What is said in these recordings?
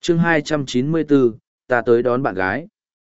chương 294, ta tới đón bạn gái.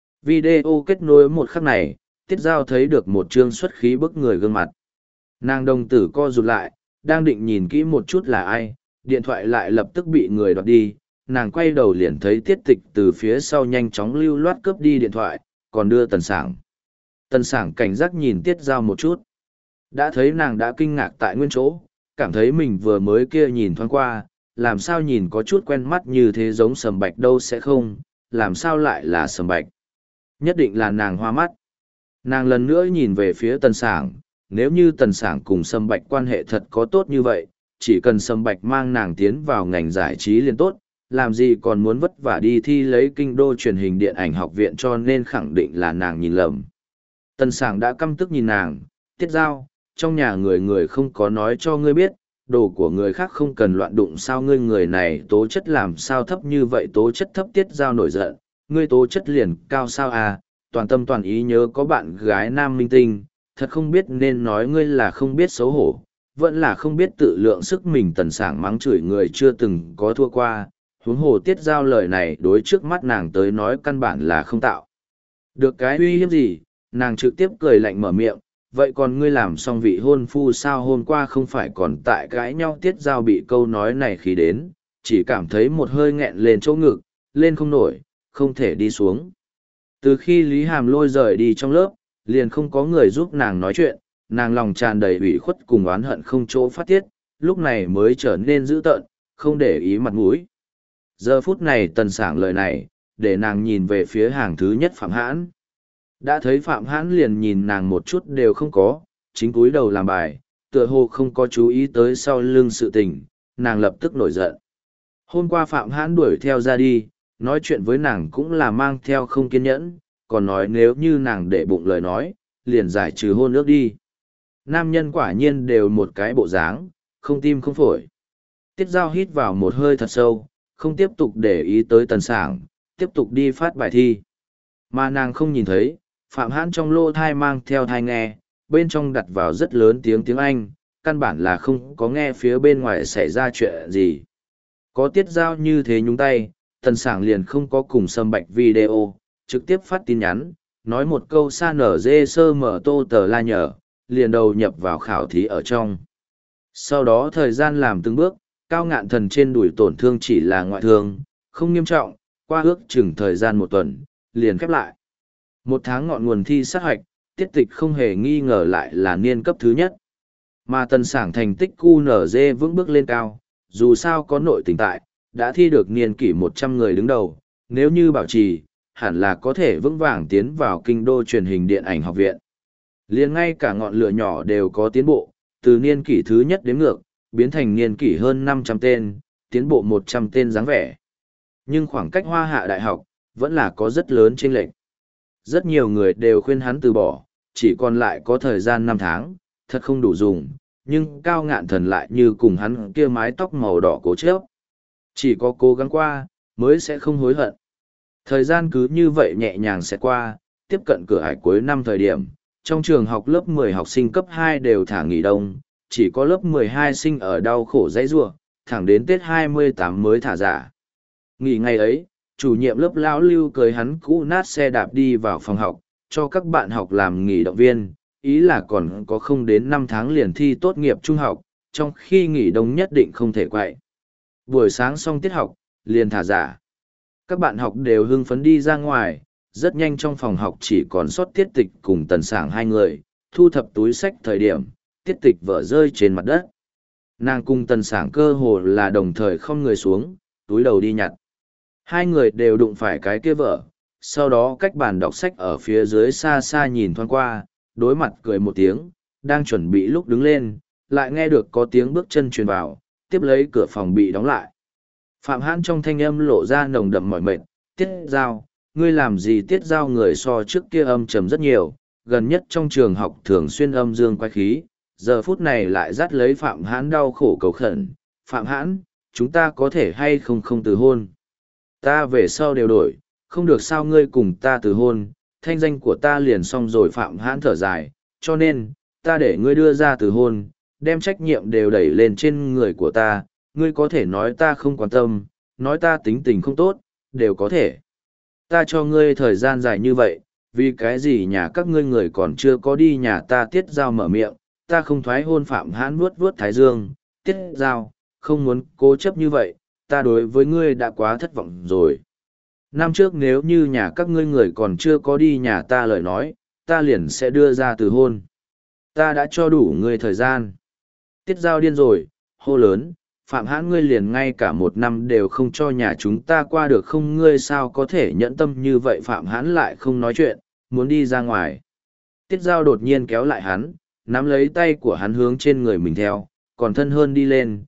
Video kết nối một khắc này, Tiết Giao thấy được một trương xuất khí bức người gương mặt. Nàng đồng tử co rụt lại, đang định nhìn kỹ một chút là ai, điện thoại lại lập tức bị người đoạt đi. Nàng quay đầu liền thấy Tiết Tịch từ phía sau nhanh chóng lưu loát cướp đi điện thoại, còn đưa Tần Sảng. Tần Sảng cảnh giác nhìn Tiết Giao một chút. Đã thấy nàng đã kinh ngạc tại nguyên chỗ, cảm thấy mình vừa mới kia nhìn thoáng qua, làm sao nhìn có chút quen mắt như thế giống Sầm Bạch đâu sẽ không, làm sao lại là Sầm Bạch. Nhất định là nàng hoa mắt. Nàng lần nữa nhìn về phía Tần Sảng, nếu như Tần Sảng cùng Sầm Bạch quan hệ thật có tốt như vậy, chỉ cần Sầm Bạch mang nàng tiến vào ngành giải trí liền tốt, làm gì còn muốn vất vả đi thi lấy kinh đô truyền hình điện ảnh học viện, cho nên khẳng định là nàng nhìn lầm. Tần Sảng đã căm tức nhìn nàng, Tiết Giao, trong nhà người không có nói cho ngươi biết, đồ của người khác không cần loạn đụng, sao ngươi người này tố chất làm sao thấp như vậy, tố chất thấp. Tiết Giao nổi giận, ngươi tố chất liền cao sao à, toàn tâm toàn ý nhớ có bạn gái nam minh tinh, thật không biết nên nói ngươi là không biết xấu hổ, vẫn là không biết tự lượng sức mình. Tần Sảng mắng chửi người chưa từng có thua qua, huống hồ Tiết Giao lời này đối trước mắt nàng tới nói căn bản là không tạo được cái uy hiếp gì. Nàng trực tiếp cười lạnh mở miệng, vậy còn ngươi làm xong vị hôn phu sao, hôm qua không phải còn tại cãi nhau. Tiết Giao bị câu nói này khí đến, chỉ cảm thấy một hơi nghẹn lên chỗ ngực, lên không nổi, không thể đi xuống. Từ khi Lý Hàm Lôi rời đi trong lớp, liền không có người giúp nàng nói chuyện, nàng lòng tràn đầy ủy khuất cùng oán hận không chỗ phát tiết, lúc này mới trở nên dữ tợn, không để ý mặt mũi. Giờ phút này Tần Sảng lời này, để nàng nhìn về phía hàng thứ nhất Phạm Hãn. Đã thấy Phạm Hãn liền nhìn nàng một chút đều không có, chính cúi đầu làm bài, tựa hồ không có chú ý tới sau lưng sự tình, nàng lập tức nổi giận. Hôm qua Phạm Hãn đuổi theo ra đi, nói chuyện với nàng cũng là mang theo không kiên nhẫn, còn nói nếu như nàng để bụng lời nói, liền giải trừ hôn ước đi. Nam nhân quả nhiên đều một cái bộ dáng, không tim không phổi. Tiết Giao hít vào một hơi thật sâu, không tiếp tục để ý tới Tần Sảng, tiếp tục đi phát bài thi. Mà nàng không nhìn thấy, Phạm Hãn trong lô thai mang theo thai nghe, bên trong đặt vào rất lớn tiếng Anh, căn bản là không có nghe phía bên ngoài xảy ra chuyện gì. Có Tiết Giao như thế nhúng tay, Tần Sảng liền không có cùng Sầm Bạch video, trực tiếp phát tin nhắn, nói một câu sa nở dê sơ mở tô tờ la nhở, liền đầu nhập vào khảo thí ở trong. Sau đó thời gian làm từng bước, Cao Ngạn Thần trên đùi tổn thương chỉ là ngoại thương, không nghiêm trọng, qua ước chừng thời gian một tuần, liền khép lại. Một tháng ngọn nguồn thi sát hoạch, Tiết Tịch không hề nghi ngờ lại là niên cấp thứ nhất. Mà Tần Sảng thành tích QNZ vững bước lên cao, dù sao có nội tình tại, đã thi được niên kỷ 100 người đứng đầu, nếu như bảo trì, hẳn là có thể vững vàng tiến vào kinh đô truyền hình điện ảnh học viện. Liền ngay cả ngọn lửa nhỏ đều có tiến bộ, từ niên kỷ thứ nhất đếm ngược, biến thành niên kỷ hơn 500 tên, tiến bộ 100 tên dáng vẻ. Nhưng khoảng cách Hoa Hạ Đại học, vẫn là có rất lớn chênh lệch. Rất nhiều người đều khuyên hắn từ bỏ, chỉ còn lại có thời gian 5 tháng, thật không đủ dùng, nhưng Cao Ngạn Thần lại như cùng hắn kia mái tóc màu đỏ cố chấp. Chỉ có cố gắng qua, mới sẽ không hối hận. Thời gian cứ như vậy nhẹ nhàng sẽ qua, tiếp cận cửa ải cuối năm thời điểm, trong trường học lớp 10 học sinh cấp 2 đều thả nghỉ đông, chỉ có lớp 12 sinh ở đau khổ dãy rủa, thẳng đến Tết 28 mới thả giả. Nghỉ ngày ấy, chủ nhiệm lớp lão Lưu cưới hắn cũ nát xe đạp đi vào phòng học, cho các bạn học làm nghỉ động viên, ý là còn có không đến 5 tháng liền thi tốt nghiệp trung học, trong khi nghỉ đông nhất định không thể quậy. Buổi sáng xong tiết học, liền thả giả. Các bạn học đều hưng phấn đi ra ngoài, rất nhanh trong phòng học chỉ còn sót Tiết Tịch cùng Tần Sảng hai người, thu thập túi sách thời điểm, Tiết Tịch vỡ rơi trên mặt đất. Nàng cùng Tần Sảng cơ hồ là đồng thời không người xuống, túi đầu đi nhặt. Hai người đều đụng phải cái kia vợ, sau đó cách bàn đọc sách ở phía dưới xa xa nhìn thoáng qua, đối mặt cười một tiếng, đang chuẩn bị lúc đứng lên, lại nghe được có tiếng bước chân truyền vào, tiếp lấy cửa phòng bị đóng lại. Phạm Hãn trong thanh âm lộ ra nồng đậm mỏi mệt, Tiết Giao, ngươi làm gì? Tiết Giao người so trước kia âm trầm rất nhiều, gần nhất trong trường học thường xuyên âm dương quái khí, giờ phút này lại dắt lấy Phạm Hãn đau khổ cầu khẩn, Phạm Hãn, chúng ta có thể hay không từ hôn? Ta về sau đều đổi, không được sao ngươi cùng ta từ hôn, thanh danh của ta liền xong rồi. Phạm Hãn thở dài, cho nên, ta để ngươi đưa ra từ hôn, đem trách nhiệm đều đẩy lên trên người của ta, ngươi có thể nói ta không quan tâm, nói ta tính tình không tốt, đều có thể. Ta cho ngươi thời gian dài như vậy, vì cái gì nhà các ngươi người còn chưa có đi nhà ta Tiết Giao mở miệng, ta không thoái hôn Phạm Hãn vuốt vuốt thái dương, Tiết Giao, không muốn cố chấp như vậy, ta đối với ngươi đã quá thất vọng rồi. Năm trước nếu như nhà các ngươi người còn chưa có đi nhà ta lời nói, ta liền sẽ đưa ra từ hôn. Ta đã cho đủ ngươi thời gian. Tiết Giao điên rồi, hô lớn, Phạm Hãn ngươi liền ngay cả một năm đều không cho nhà chúng ta qua được không, ngươi sao có thể nhẫn tâm như vậy. Phạm Hãn lại không nói chuyện, muốn đi ra ngoài. Tiết Giao đột nhiên kéo lại hắn, nắm lấy tay của hắn hướng trên người mình theo, còn thân hơn đi lên.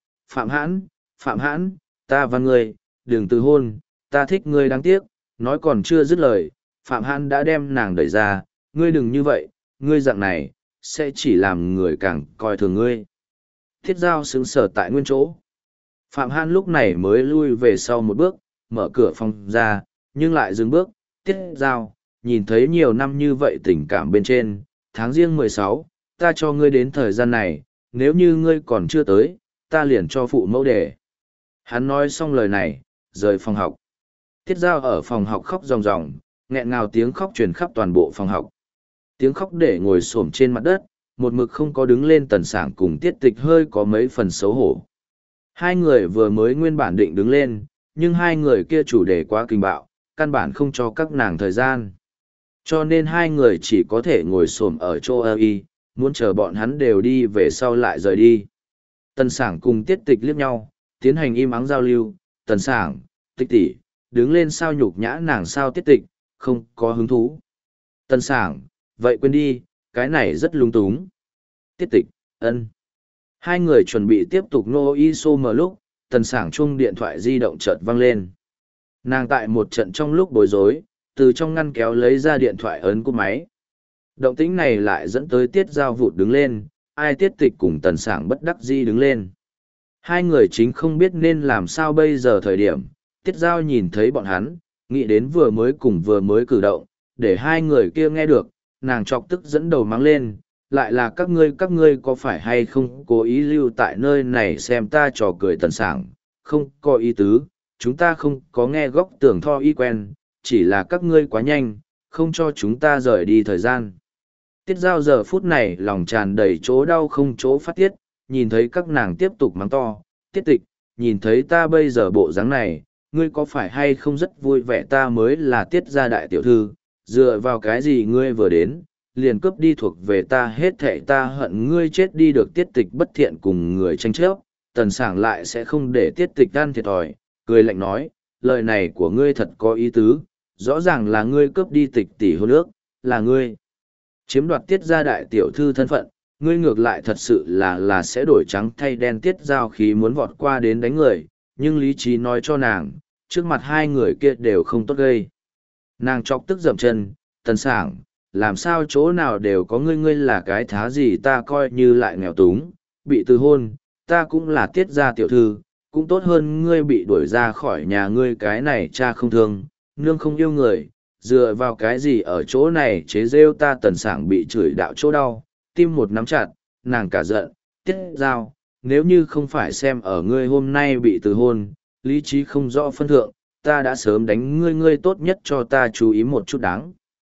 Phạm Hãn, ta và ngươi, đừng từ hôn, ta thích ngươi đáng tiếc. Nói còn chưa dứt lời, Phạm Hãn đã đem nàng đẩy ra, ngươi đừng như vậy, ngươi dạng này, sẽ chỉ làm người càng coi thường ngươi. Tiết Giao sững sờ tại nguyên chỗ. Phạm Hãn lúc này mới lui về sau một bước, mở cửa phòng ra, nhưng lại dừng bước. Tiết Giao, nhìn thấy nhiều năm như vậy tình cảm bên trên, tháng riêng 16, ta cho ngươi đến thời gian này, nếu như ngươi còn chưa tới, ta liền cho phụ mẫu đề. Hắn nói xong lời này, rời phòng học. Tiết Giao ở phòng học khóc ròng ròng, nghẹn ngào tiếng khóc truyền khắp toàn bộ phòng học. Tiếng khóc để ngồi xổm trên mặt đất, một mực không có đứng lên. Tần Sảng cùng Tiết Tịch hơi có mấy phần xấu hổ. Hai người vừa mới nguyên bản định đứng lên, nhưng hai người kia chủ đề quá kinh bạo, căn bản không cho các nàng thời gian. Cho nên hai người chỉ có thể ngồi xổm ở chỗ y, muốn chờ bọn hắn đều đi về sau lại rời đi. Tần Sảng cùng Tiết Tịch liếc nhau, tiến hành im ắng giao lưu. Tần Sảng, Tịch tỷ, đứng lên sao nhục nhã nàng sao. Tiết Tịch, không có hứng thú. Tần Sảng, vậy quên đi, cái này rất lung túng. Tiết Tịch, ân. Hai người chuẩn bị tiếp tục nô y xô mở lúc, Tần Sảng chuông điện thoại di động chợt vang lên. Nàng tại một trận trong lúc bối rối, từ trong ngăn kéo lấy ra điện thoại ấn cúp máy. Động tĩnh này lại dẫn tới Tiết Giao vụt đứng lên, ai Tiết Tịch cùng Tần Sảng bất đắc dĩ đứng lên. Hai người chính không biết nên làm sao bây giờ thời điểm, Tiết Giao nhìn thấy bọn hắn, nghĩ đến vừa mới cử động, để hai người kia nghe được, nàng chọc tức dẫn đầu mắng lên, lại là các ngươi có phải hay không cố ý lưu tại nơi này xem ta trò cười. Tần Sảng, không có ý tứ, chúng ta không có nghe góc tưởng tho y quen, chỉ là các ngươi quá nhanh, không cho chúng ta rời đi thời gian. Tiết Giao giờ phút này lòng tràn đầy chỗ đau không chỗ phát tiết, nhìn thấy các nàng tiếp tục mắng to. Tiết Tịch, nhìn thấy ta bây giờ bộ dáng này, ngươi có phải hay không rất vui vẻ, ta mới là Tiết gia đại tiểu thư, dựa vào cái gì ngươi vừa đến, liền cướp đi thuộc về ta hết thệ, ta hận ngươi chết đi được. Tiết Tịch bất thiện cùng người tranh chấp, Tần Sảng lại sẽ không để Tiết Tịch ăn thiệt thòi, cười lạnh nói, lời này của ngươi thật có ý tứ, rõ ràng là ngươi cướp đi Tịch tỷ hôn ước, là ngươi chiếm đoạt Tiết gia đại tiểu thư thân phận, ngươi ngược lại thật sự là sẽ đổi trắng thay đen. Tiết Giao khí muốn vọt qua đến đánh người, nhưng lý trí nói cho nàng, trước mặt hai người kia đều không tốt gây. Nàng chọc tức dậm chân, Tần Sảng, làm sao chỗ nào đều có ngươi là cái thá gì, ta coi như lại nghèo túng, bị từ hôn, ta cũng là Tiết gia tiểu thư, cũng tốt hơn ngươi bị đuổi ra khỏi nhà. Ngươi cái này cha không thương, nương không yêu người, dựa vào cái gì ở chỗ này chế rêu ta. Tần Sảng bị chửi đạo chỗ đau, tim một nắm chặt, nàng cả giận, Tiết Giao, nếu như không phải xem ở ngươi hôm nay bị từ hôn, lý trí không rõ phân thượng, ta đã sớm đánh ngươi, ngươi tốt nhất cho ta chú ý một chút đáng.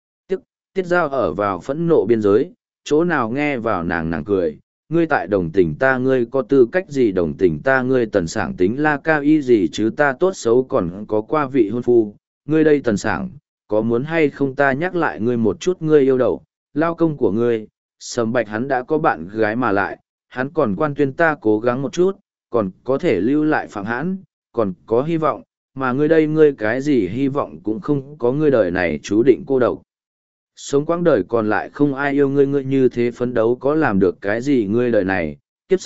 Tiết Giao ở vào phẫn nộ biên giới, chỗ nào nghe vào nàng cười, ngươi tại đồng tình ta, ngươi có tư cách gì đồng tình ta, ngươi Tần Sảng tính la cao y gì chứ, ta tốt xấu còn có qua vị hôn phu, ngươi đây Tần Sảng, có muốn hay không ta nhắc lại ngươi một chút, ngươi yêu đậu, lao công của ngươi, Sầm Bạch hắn đã có bạn gái mà lại, hắn còn quan tuyên ta cố gắng một chút, còn có thể lưu lại Phạm Hãn, còn có hy vọng, mà ngươi đây ngươi cái gì hy vọng cũng không có, ngươi đời này chú định cô độc. Sống quãng đời còn lại không ai yêu ngươi, ngươi như thế phấn đấu có làm được cái gì, ngươi đời này, kiếp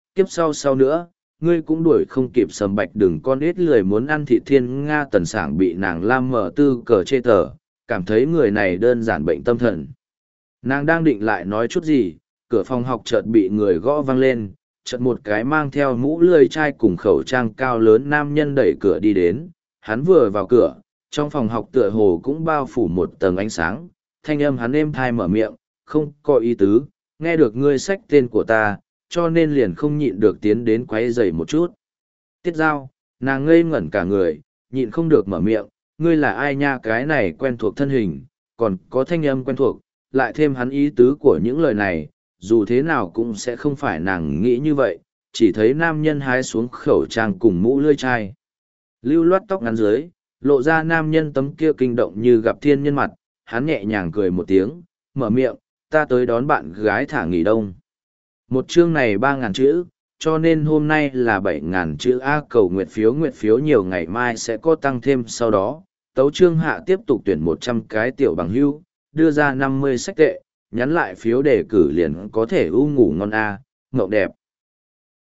sau nữa, ngươi cũng đuổi không kịp. Sầm Bạch đừng con ít lười muốn ăn thị thiên Nga. Tần Sảng bị nàng lam mở tư cờ chê tờ, cảm thấy người này đơn giản bệnh tâm thần. Nàng đang định lại nói chút gì, cửa phòng học chợt bị người gõ vang lên, chợt một cái mang theo mũ lưỡi chai cùng khẩu trang cao lớn nam nhân đẩy cửa đi đến. Hắn vừa vào cửa, trong phòng học tựa hồ cũng bao phủ một tầng ánh sáng, thanh âm hắn êm thai mở miệng, không có ý tứ, nghe được ngươi xách tên của ta, cho nên liền không nhịn được tiến đến quấy rầy một chút. Tiết Giao, Nàng ngây ngẩn cả người, nhịn không được mở miệng, ngươi là ai nha, cái này quen thuộc thân hình, còn có thanh âm quen thuộc, lại thêm hắn ý tứ của những lời này, dù thế nào cũng sẽ không phải nàng nghĩ như vậy, chỉ thấy nam nhân hái xuống khẩu trang cùng mũ lưỡi chai. Lưu loát tóc ngắn dưới, lộ ra nam nhân tấm kia kinh động như gặp thiên nhân mặt, hắn nhẹ nhàng cười một tiếng, mở miệng, ta tới đón bạn gái thả nghỉ đông. Một chương này 3.000 chữ, cho nên hôm nay là 7.000 chữ A, cầu nguyệt phiếu nhiều, ngày mai sẽ có tăng thêm. Sau đó tấu chương hạ tiếp tục tuyển 100 cái tiểu bằng hưu, đưa ra 50 sách tệ, nhắn lại phiếu đề cử liền có thể ngủ ngon A, ngộng đẹp.